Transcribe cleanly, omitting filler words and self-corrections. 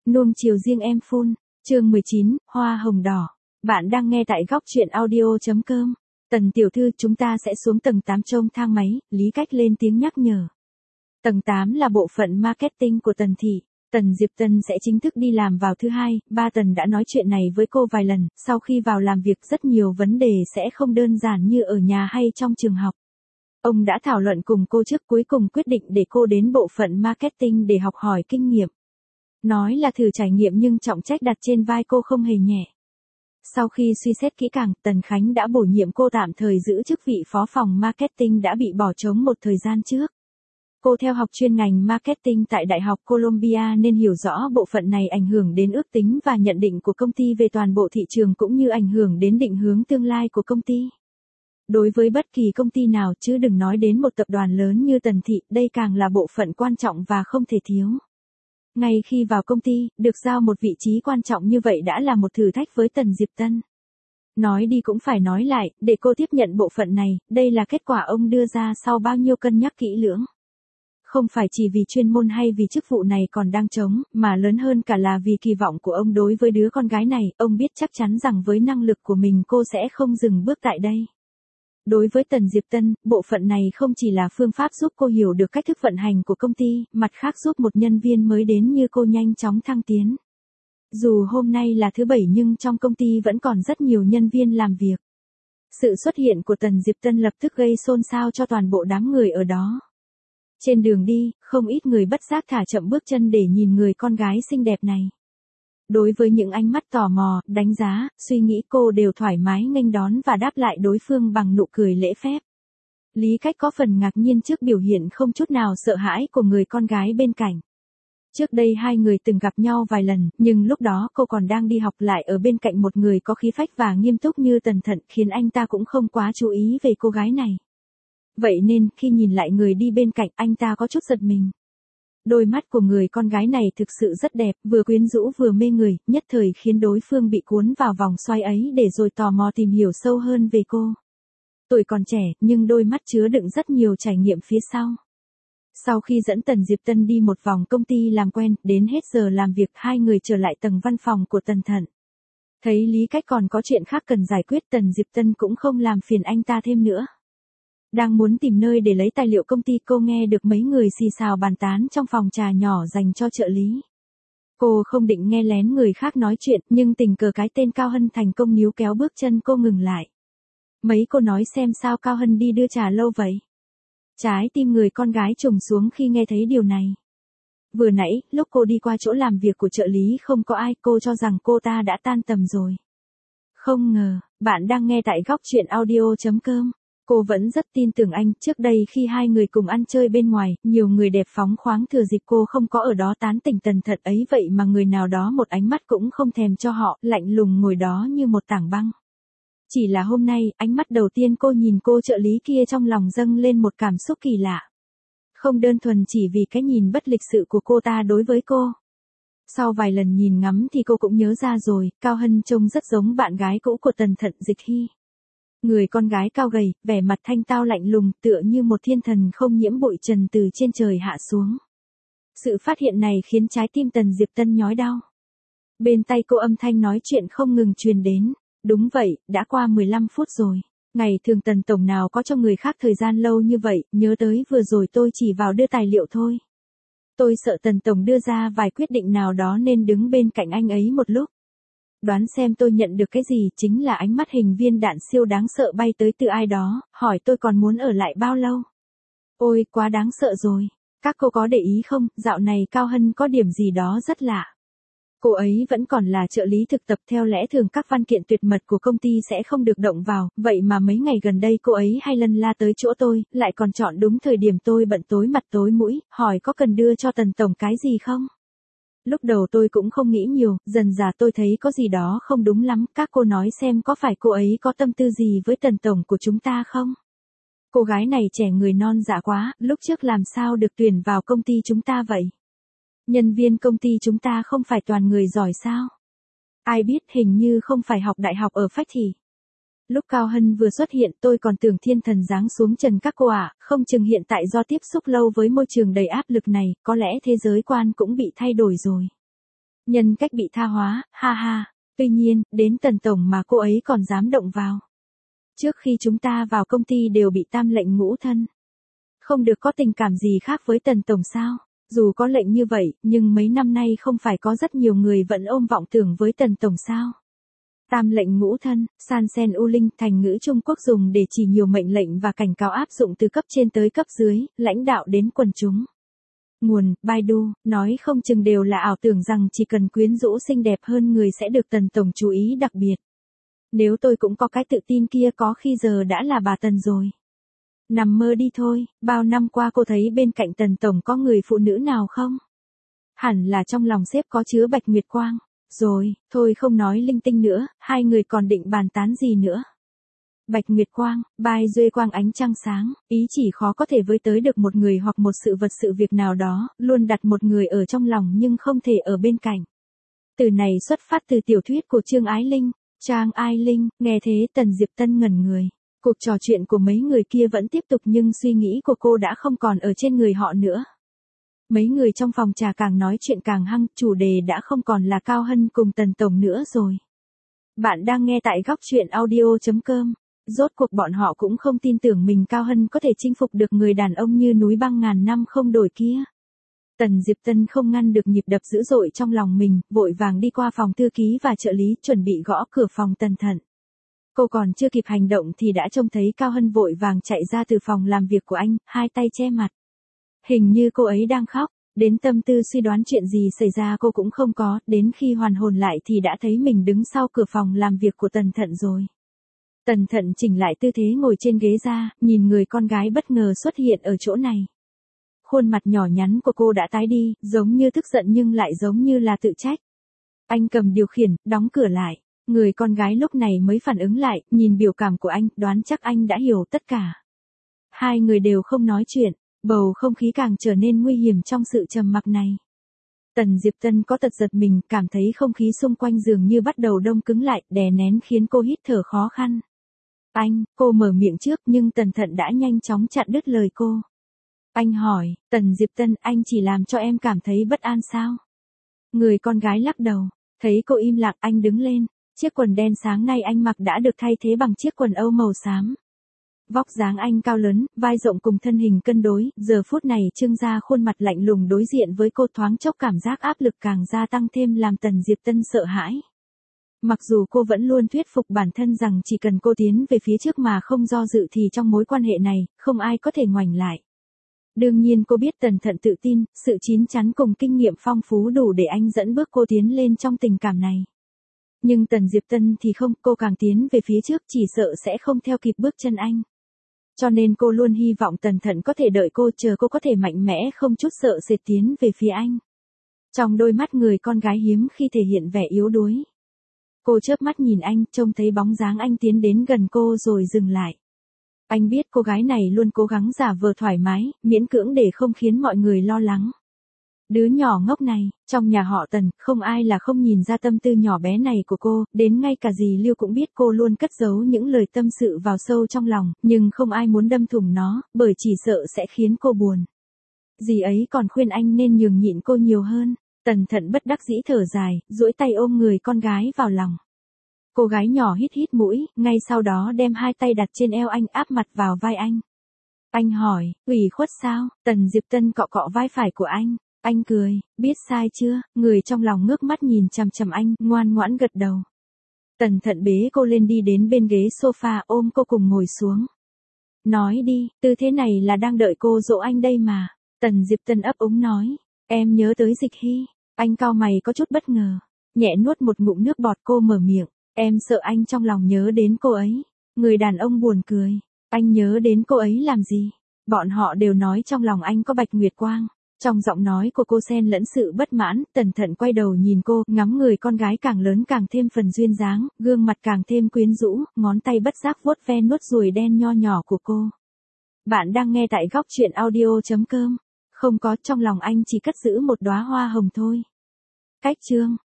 Nuông chiều riêng em phun, chương 19, hoa hồng đỏ. Bạn đang nghe tại góc truyện audio.com. Tần tiểu thư, chúng ta sẽ xuống tầng 8 trông thang máy, Lý Cách lên tiếng nhắc nhở. Tầng 8 là bộ phận marketing của Tần thị. Tần Diệp Tân sẽ chính thức đi làm vào thứ hai, ba Tần đã nói chuyện này với cô vài lần, sau khi vào làm việc rất nhiều vấn đề sẽ không đơn giản như ở nhà hay trong trường học. Ông đã thảo luận cùng cô trước, cuối cùng quyết định để cô đến bộ phận marketing để học hỏi kinh nghiệm. Nói là thử trải nghiệm nhưng trọng trách đặt trên vai cô không hề nhẹ. Sau khi suy xét kỹ càng, Tần Khánh đã bổ nhiệm cô tạm thời giữ chức vị phó phòng marketing đã bị bỏ trống một thời gian trước. Cô theo học chuyên ngành marketing tại Đại học Columbia nên hiểu rõ bộ phận này ảnh hưởng đến ước tính và nhận định của công ty về toàn bộ thị trường cũng như ảnh hưởng đến định hướng tương lai của công ty. Đối với bất kỳ công ty nào, chứ đừng nói đến một tập đoàn lớn như Tần thị, đây càng là bộ phận quan trọng và không thể thiếu. Ngay khi vào công ty, được giao một vị trí quan trọng như vậy đã là một thử thách với Tần Diệp Tân. Nói đi cũng phải nói lại, để cô tiếp nhận bộ phận này, đây là kết quả ông đưa ra sau bao nhiêu cân nhắc kỹ lưỡng. Không phải chỉ vì chuyên môn hay vì chức vụ này còn đang trống, mà lớn hơn cả là vì kỳ vọng của ông đối với đứa con gái này, ông biết chắc chắn rằng với năng lực của mình cô sẽ không dừng bước tại đây. Đối với Tần Diệp Tân, bộ phận này không chỉ là phương pháp giúp cô hiểu được cách thức vận hành của công ty, mặt khác giúp một nhân viên mới đến như cô nhanh chóng thăng tiến. Dù hôm nay là thứ Bảy nhưng trong công ty vẫn còn rất nhiều nhân viên làm việc. Sự xuất hiện của Tần Diệp Tân lập tức gây xôn xao cho toàn bộ đám người ở đó. Trên đường đi, không ít người bất giác thả chậm bước chân để nhìn người con gái xinh đẹp này. Đối với những ánh mắt tò mò, đánh giá, suy nghĩ, cô đều thoải mái nghênh đón và đáp lại đối phương bằng nụ cười lễ phép. Lý Cách có phần ngạc nhiên trước biểu hiện không chút nào sợ hãi của người con gái bên cạnh. Trước đây hai người từng gặp nhau vài lần, nhưng lúc đó cô còn đang đi học, lại ở bên cạnh một người có khí phách và nghiêm túc như Tần Thận, khiến anh ta cũng không quá chú ý về cô gái này. Vậy nên, khi nhìn lại người đi bên cạnh, anh ta có chút giật mình. Đôi mắt của người con gái này thực sự rất đẹp, vừa quyến rũ vừa mê người, nhất thời khiến đối phương bị cuốn vào vòng xoay ấy để rồi tò mò tìm hiểu sâu hơn về cô. Tuổi còn trẻ, nhưng đôi mắt chứa đựng rất nhiều trải nghiệm phía sau. Sau khi dẫn Tần Diệp Tân đi một vòng công ty làm quen, đến hết giờ làm việc, hai người trở lại tầng văn phòng của Tần Thận. Thấy Lý Cách còn có chuyện khác cần giải quyết, Tần Diệp Tân cũng không làm phiền anh ta thêm nữa. Đang muốn tìm nơi để lấy tài liệu công ty, cô nghe được mấy người xì xào bàn tán trong phòng trà nhỏ dành cho trợ lý. Cô không định nghe lén người khác nói chuyện, nhưng tình cờ cái tên Cao Hân thành công níu kéo bước chân cô ngừng lại. Mấy cô nói xem sao Cao Hân đi đưa trà lâu vậy? Trái tim người con gái trùng xuống khi nghe thấy điều này. Vừa nãy, lúc cô đi qua chỗ làm việc của trợ lý không có ai, cô cho rằng cô ta đã tan tầm rồi. Không ngờ, bạn đang nghe tại góc truyện audio.com. Cô vẫn rất tin tưởng anh, trước đây khi hai người cùng ăn chơi bên ngoài, nhiều người đẹp phóng khoáng thừa dịp cô không có ở đó tán tỉnh Tần Thận ấy, vậy mà người nào đó một ánh mắt cũng không thèm cho họ, lạnh lùng ngồi đó như một tảng băng. Chỉ là hôm nay, ánh mắt đầu tiên cô nhìn cô trợ lý kia trong lòng dâng lên một cảm xúc kỳ lạ. Không đơn thuần chỉ vì cái nhìn bất lịch sự của cô ta đối với cô. Sau vài lần nhìn ngắm thì cô cũng nhớ ra rồi, Cao Hân trông rất giống bạn gái cũ của Tần Thận, Dịch Hy. Người con gái cao gầy, vẻ mặt thanh tao lạnh lùng, tựa như một thiên thần không nhiễm bụi trần từ trên trời hạ xuống. Sự phát hiện này khiến trái tim Tần Diệp Tân nhói đau. Bên tay cô âm thanh nói chuyện không ngừng truyền đến. Đúng vậy, đã qua 15 phút rồi. Ngày thường Tần tổng nào có cho người khác thời gian lâu như vậy, nhớ tới vừa rồi tôi chỉ vào đưa tài liệu thôi. Tôi sợ Tần tổng đưa ra vài quyết định nào đó nên đứng bên cạnh anh ấy một lúc. Đoán xem tôi nhận được cái gì, chính là ánh mắt hình viên đạn siêu đáng sợ bay tới từ ai đó, hỏi tôi còn muốn ở lại bao lâu. Ôi, quá đáng sợ rồi. Các cô có để ý không, dạo này Cao Hân có điểm gì đó rất lạ. Cô ấy vẫn còn là trợ lý thực tập, theo lẽ thường các văn kiện tuyệt mật của công ty sẽ không được động vào, vậy mà mấy ngày gần đây cô ấy hay lân la tới chỗ tôi, lại còn chọn đúng thời điểm tôi bận tối mặt tối mũi, hỏi có cần đưa cho Tần tổng cái gì không? Lúc đầu tôi cũng không nghĩ nhiều, dần dà tôi thấy có gì đó không đúng lắm, các cô nói xem có phải cô ấy có tâm tư gì với Tần tổng của chúng ta không? Cô gái này trẻ người non dạ quá, lúc trước làm sao được tuyển vào công ty chúng ta vậy? Nhân viên công ty chúng ta không phải toàn người giỏi sao? Ai biết, hình như không phải học đại học ở Phách thì. Lúc Cao Hân vừa xuất hiện tôi còn tưởng thiên thần giáng xuống trần các cô ạ, không chừng hiện tại do tiếp xúc lâu với môi trường đầy áp lực này, có lẽ thế giới quan cũng bị thay đổi rồi. Nhân cách bị tha hóa, ha ha. Tuy nhiên, đến Tần tổng mà cô ấy còn dám động vào. Trước khi chúng ta vào công ty đều bị tam lệnh ngũ thân. Không được có tình cảm gì khác với Tần tổng sao? Dù có lệnh như vậy, nhưng mấy năm nay không phải có rất nhiều người vẫn ôm vọng tưởng với Tần tổng sao? Tam lệnh ngũ thân, san sen u linh, thành ngữ Trung Quốc dùng để chỉ nhiều mệnh lệnh và cảnh cáo áp dụng từ cấp trên tới cấp dưới, lãnh đạo đến quần chúng. Nguồn, Baidu, nói không chừng đều là ảo tưởng rằng chỉ cần quyến rũ xinh đẹp hơn người sẽ được Tần tổng chú ý đặc biệt. Nếu tôi cũng có cái tự tin kia có khi giờ đã là bà Tần rồi. Nằm mơ đi thôi, bao năm qua cô thấy bên cạnh Tần tổng có người phụ nữ nào không? Hẳn là trong lòng sếp có chứa Bạch Nguyệt Quang. Rồi, thôi không nói linh tinh nữa, hai người còn định bàn tán gì nữa? Bạch Nguyệt Quang, bai duê quang ánh trăng sáng, ý chỉ khó có thể với tới được một người hoặc một sự vật sự việc nào đó, luôn đặt một người ở trong lòng nhưng không thể ở bên cạnh. Từ này xuất phát từ tiểu thuyết của Trương Ái Linh, Trang Ai Linh, nghe thế Tần Diệp Tân ngẩn người. Cuộc trò chuyện của mấy người kia vẫn tiếp tục nhưng suy nghĩ của cô đã không còn ở trên người họ nữa. Mấy người trong phòng trà càng nói chuyện càng hăng, chủ đề đã không còn là Cao Hân cùng Tần tổng nữa rồi. Bạn đang nghe tại góc truyện audio.com. Rốt cuộc bọn họ cũng không tin tưởng mình Cao Hân có thể chinh phục được người đàn ông như núi băng ngàn năm không đổi kia. Tần Diệp Tân không ngăn được nhịp đập dữ dội trong lòng mình, vội vàng đi qua phòng thư ký và trợ lý chuẩn bị gõ cửa phòng Tần Thận. Cô còn chưa kịp hành động thì đã trông thấy Cao Hân vội vàng chạy ra từ phòng làm việc của anh, hai tay che mặt. Hình như cô ấy đang khóc, đến tâm tư suy đoán chuyện gì xảy ra cô cũng không có, đến khi hoàn hồn lại thì đã thấy mình đứng sau cửa phòng làm việc của Tần Thận rồi. Tần Thận chỉnh lại tư thế ngồi trên ghế ra, nhìn người con gái bất ngờ xuất hiện ở chỗ này. Khuôn mặt nhỏ nhắn của cô đã tái đi, giống như tức giận nhưng lại giống như là tự trách. Anh cầm điều khiển, đóng cửa lại. Người con gái lúc này mới phản ứng lại, nhìn biểu cảm của anh, đoán chắc anh đã hiểu tất cả. Hai người đều không nói chuyện, bầu không khí càng trở nên nguy hiểm trong sự trầm mặc này. Tần Diệp Tân có tật giật mình, cảm thấy không khí xung quanh dường như bắt đầu đông cứng lại, đè nén khiến cô hít thở khó khăn. Anh, cô mở miệng trước nhưng Tần Thận đã nhanh chóng chặn đứt lời cô. Anh hỏi, Tần Diệp Tân, anh chỉ làm cho em cảm thấy bất an sao? Người con gái lắc đầu, thấy cô im lặng anh đứng lên, chiếc quần đen sáng nay anh mặc đã được thay thế bằng chiếc quần âu màu xám. Vóc dáng anh cao lớn, vai rộng cùng thân hình cân đối, giờ phút này trưng ra khuôn mặt lạnh lùng đối diện với cô thoáng chốc cảm giác áp lực càng gia tăng thêm làm Tần Diệp Tân sợ hãi. Mặc dù cô vẫn luôn thuyết phục bản thân rằng chỉ cần cô tiến về phía trước mà không do dự thì trong mối quan hệ này, không ai có thể ngoảnh lại. Đương nhiên cô biết Tần Thận tự tin, sự chín chắn cùng kinh nghiệm phong phú đủ để anh dẫn bước cô tiến lên trong tình cảm này. Nhưng Tần Diệp Tân thì không, cô càng tiến về phía trước chỉ sợ sẽ không theo kịp bước chân anh. Cho nên cô luôn hy vọng Tần Thận có thể đợi cô, chờ cô có thể mạnh mẽ không chút sợ sệt tiến về phía anh. Trong đôi mắt người con gái hiếm khi thể hiện vẻ yếu đuối. Cô chớp mắt nhìn anh, trông thấy bóng dáng anh tiến đến gần cô rồi dừng lại. Anh biết cô gái này luôn cố gắng giả vờ thoải mái, miễn cưỡng để không khiến mọi người lo lắng. Đứa nhỏ ngốc này, trong nhà họ Tần, không ai là không nhìn ra tâm tư nhỏ bé này của cô, đến ngay cả dì Lưu cũng biết cô luôn cất giấu những lời tâm sự vào sâu trong lòng, nhưng không ai muốn đâm thủng nó, bởi chỉ sợ sẽ khiến cô buồn. Dì ấy còn khuyên anh nên nhường nhịn cô nhiều hơn. Tần Thận bất đắc dĩ thở dài, duỗi tay ôm người con gái vào lòng. Cô gái nhỏ hít hít mũi, ngay sau đó đem hai tay đặt trên eo anh áp mặt vào vai anh. Anh hỏi, ủy khuất sao? Tần Diệp Tân cọ cọ vai phải của anh. Anh cười, biết sai chưa? Người trong lòng ngước mắt nhìn chằm chằm anh, ngoan ngoãn gật đầu. Tần Thận bế cô lên đi đến bên ghế sofa ôm cô cùng ngồi xuống. Nói đi, tư thế này là đang đợi cô dỗ anh đây mà. Tần Diệp Tân ấp úng nói, em nhớ tới Dịch Hy. Anh cau mày có chút bất ngờ, nhẹ nuốt một ngụm nước bọt cô mở miệng. Em sợ anh trong lòng nhớ đến cô ấy. Người đàn ông buồn cười. Anh nhớ đến cô ấy làm gì? Bọn họ đều nói trong lòng anh có Bạch Nguyệt Quang. Trong giọng nói của cô xen lẫn sự bất mãn, Tần Thận quay đầu nhìn cô, ngắm người con gái càng lớn càng thêm phần duyên dáng, gương mặt càng thêm quyến rũ, ngón tay bất giác vuốt ve nốt ruồi đen nho nhỏ của cô. Bạn đang nghe tại góc truyện audio.com. Không có, trong lòng anh chỉ cất giữ một đóa hoa hồng thôi. Cách chương